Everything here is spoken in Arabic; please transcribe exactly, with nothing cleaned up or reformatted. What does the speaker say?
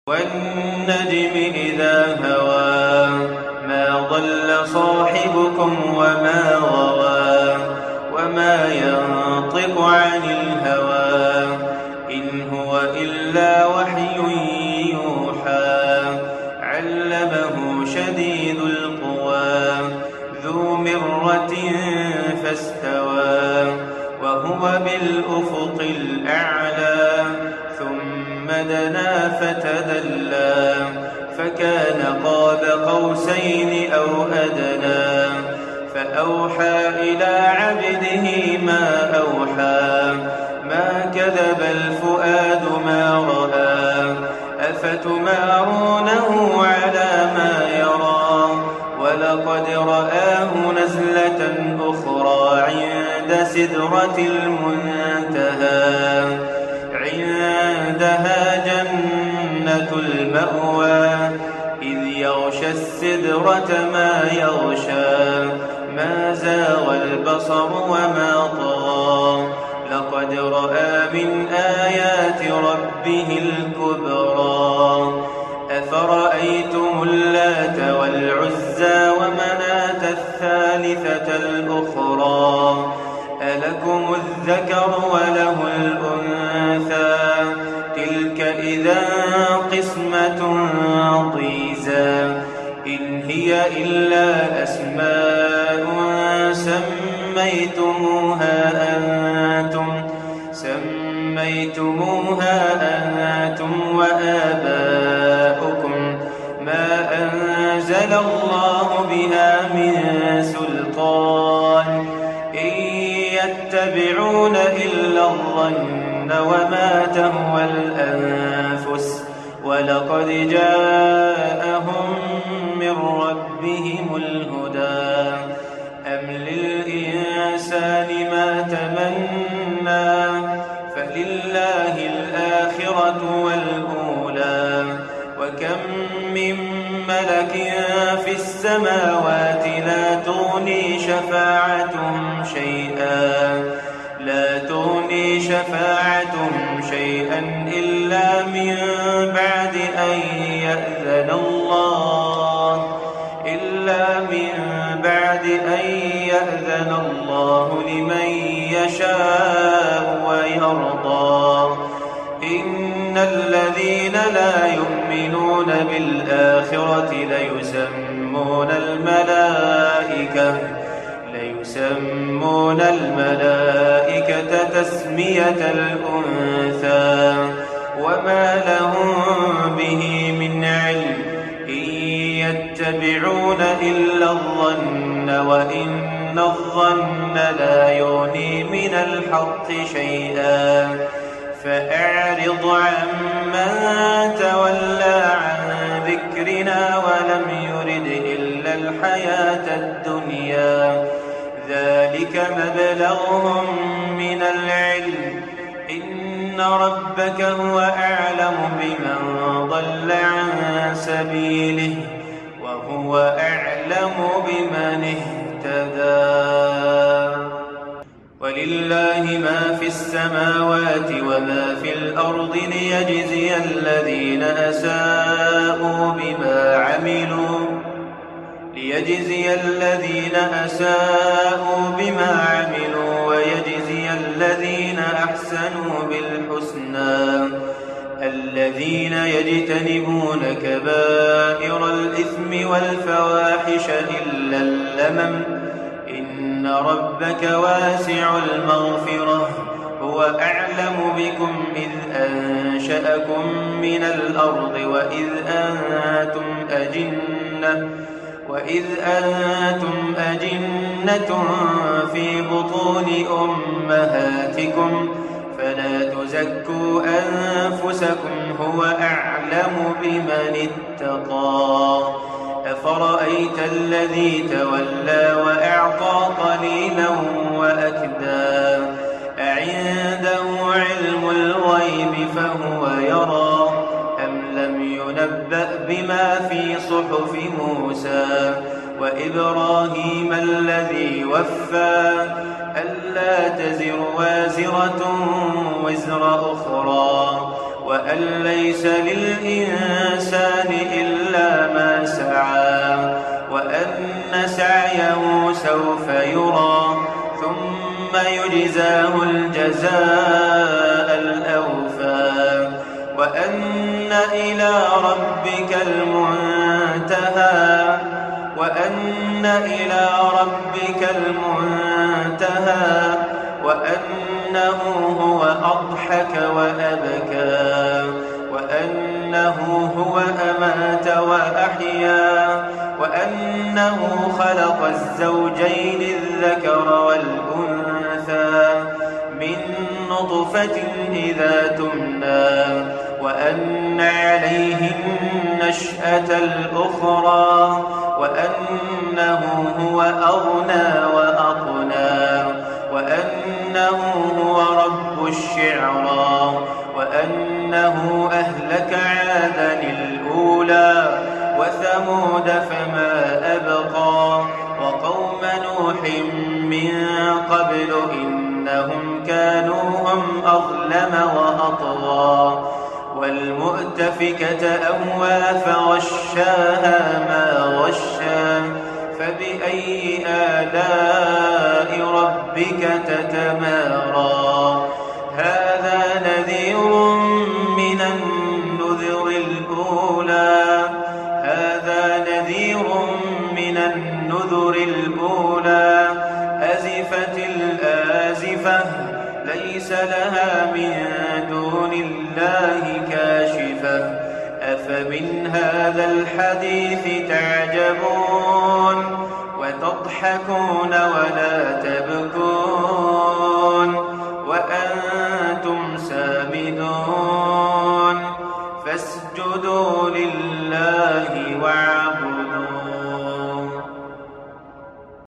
والنجم إذا هوى ما ضل صاحبكم وما غوى وما ينطق عن الهوى إن هو إلا وحي يوحى علمه شديد القوى ذو مرة فاستوى وهو بالأفق الأعلى ثم دنا فتدلى فكان قاب قوسين أو أدنى فأوحى إلى عبده ما أوحى ما كذب الفؤاد ما رأى أفتمارونه على ما يرى ولقد رآه نزلة أخرى عند سدرة المنتهى عندها جنة المأوى إذ يغشى السدرة ما يغشى ما زاغ البصر وما طغى لقد رأى من آيات ربه الكبرى أفرأيتم اللات والعزى ومناة الثالثة الأخرى ألكم الذكر وله الأنثى تلك إذا قسمة ضيزى إن هي إلا أسماء سميتموها أنتم سميتموها أنتم وآباؤكم ما أنزل الله بها من سلطان إن يتبعون إلا الظن وما تهوى الأنفس ولقد جاءهم من ربهم الهدى أم للإنسان ما تمنى فلله الآخرة والأولى وكم من ملك في السماوات لا تغني شفاعتهم شيئا لا تغني شفاعتهم شيئا إلا من بعد أن يأذن الله إلا من بعد أن يأذن الله لمن يشاء ويرضى إن الذين لا يؤمنون بالآخرة ليسمون الملائكة ليسمون الملائكة تسمية الأنثى وما لهم به من علم إن يتبعون إلا الظن وإن الظن لا يغني من الحق شيئا فأعرض عمن تولى عن ذكرنا ولم يرد إلا الحياة الدنيا ذلك مبلغهم من العلم إن ربك هو أعلم بمن ضل عن سبيله وهو أعلم بمن اهتدى ولله ما في السماوات وما في الأرض ليجزي الذين أساءوا بما عملوا ليجزي الذين أساءوا بما عملوا ويجزي الذين أحسنوا بالحسنى الذين يجتنبون كبائر الإثم والفواحش إلا اللمم إن ربك واسع المغفرة هو أعلم بكم إذ أنشأكم من الأرض وإذ أنتم أجنة وإذ أنتم أجنة في بطون أمهاتكم فلا تزكوا أنفسكم هو أعلم بمن اتقى أفرأيت الذي تولى وأعطى قليلا وأكدى أعنده علم الغيب فهو يرى أم لم ينبأ بما في صحف موسى وإبراهيم الذي وفى ألا تزر وازرة وزر أخرى وأن ليس للإنسان إلا ما سعى وأن سعيه سوف يرى ثم يجزاه الجزاء الأوفى وأن إلى ربك المنتهى وأن إلى ربك المنتهى وأنه هو أضحك وأبكى وأنه هو أمات وأحيا وأنه خلق الزوجين الذكر والأنثى من نطفة إذا تمنى وأن عليه النشأة الأخرى وأنه هو أغنى وأقنى وأنه هو رب الشعرى وأنه أهلك عادا الأولى وثمود فما أبقى وقوم نوح من قبل إنهم كانوا هم أظلم وأطغى والمؤتفكة أهوى فغشاها ما غشا فبأي آلاء ربك تتمارى هذا نذير من النذر الأولى هذا نذير من النذر الأولى أزفت الآزفة ليس لها من دون الله كاشفة أفمن هذا الحديث تعجبون وتضحكون ولا تبكون وأنتم سامدون فاسجدوا لله